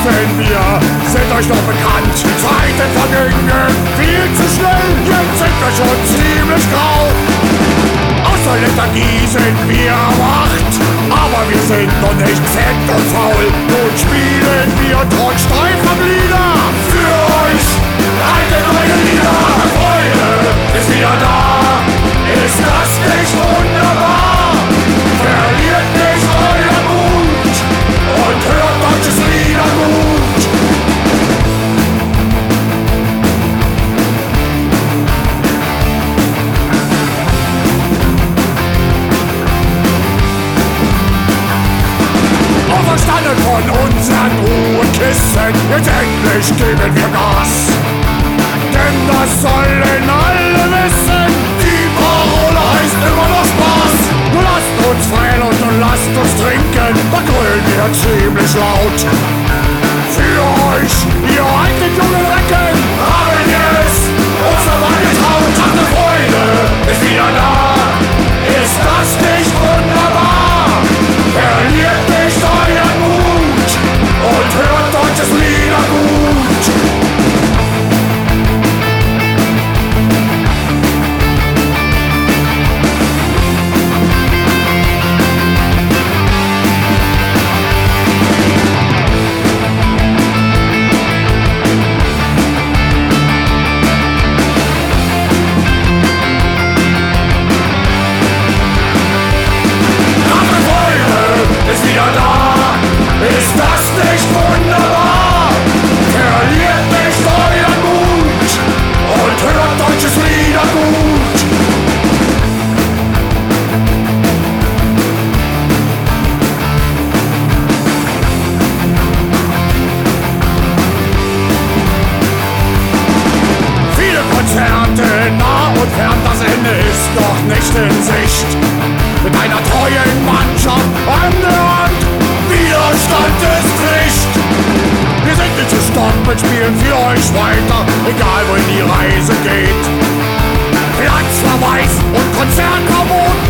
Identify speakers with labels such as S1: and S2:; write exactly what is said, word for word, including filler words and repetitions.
S1: hießen wir, sind euch noch bekannt. Zeiten vergingen viel zu schnell, jetzt sind wir schon ziemlich grau. Aus der Lethargie sind wir erwacht, aber wir sind noch nicht fett und faul. Nun spielen wir trotz steifer Glieder für euch alte neue Lieder. Freude ist wieder da, ist das nicht wunderbar? Verliert nicht euer Mut und hört deutsches Liedergut. Auferstanden von unseren Ruhekissen, jetzt endlich geben wir Gas. Denn das sollen alle wissen, die Parole heißt immer noch Spaß. Nur lasst uns feiern und lasst uns trinken, da grölen wir ziemlich laut. Für euch, ihr alten jungen Recken, haben wir es uns dabei getraut. Ach, ne Freude ist wieder da, ist das nicht wunderbar? Verliert nicht euren Mut und hört deutsches Liedergut. Ist wieder da, ist das nicht wunderbar? Verliert nicht euren Mut und hört deutsches Liedergut. Viele Konzerte nah und fern, das Ende ist noch nicht in Sicht. Mit einer treuen Mannschaft an der Hand, Widerstand ist Pflicht. Wir sind nicht zu stoppen, spielen für euch weiter, egal wohin die Reise geht. Platzverweis und Konzertverbot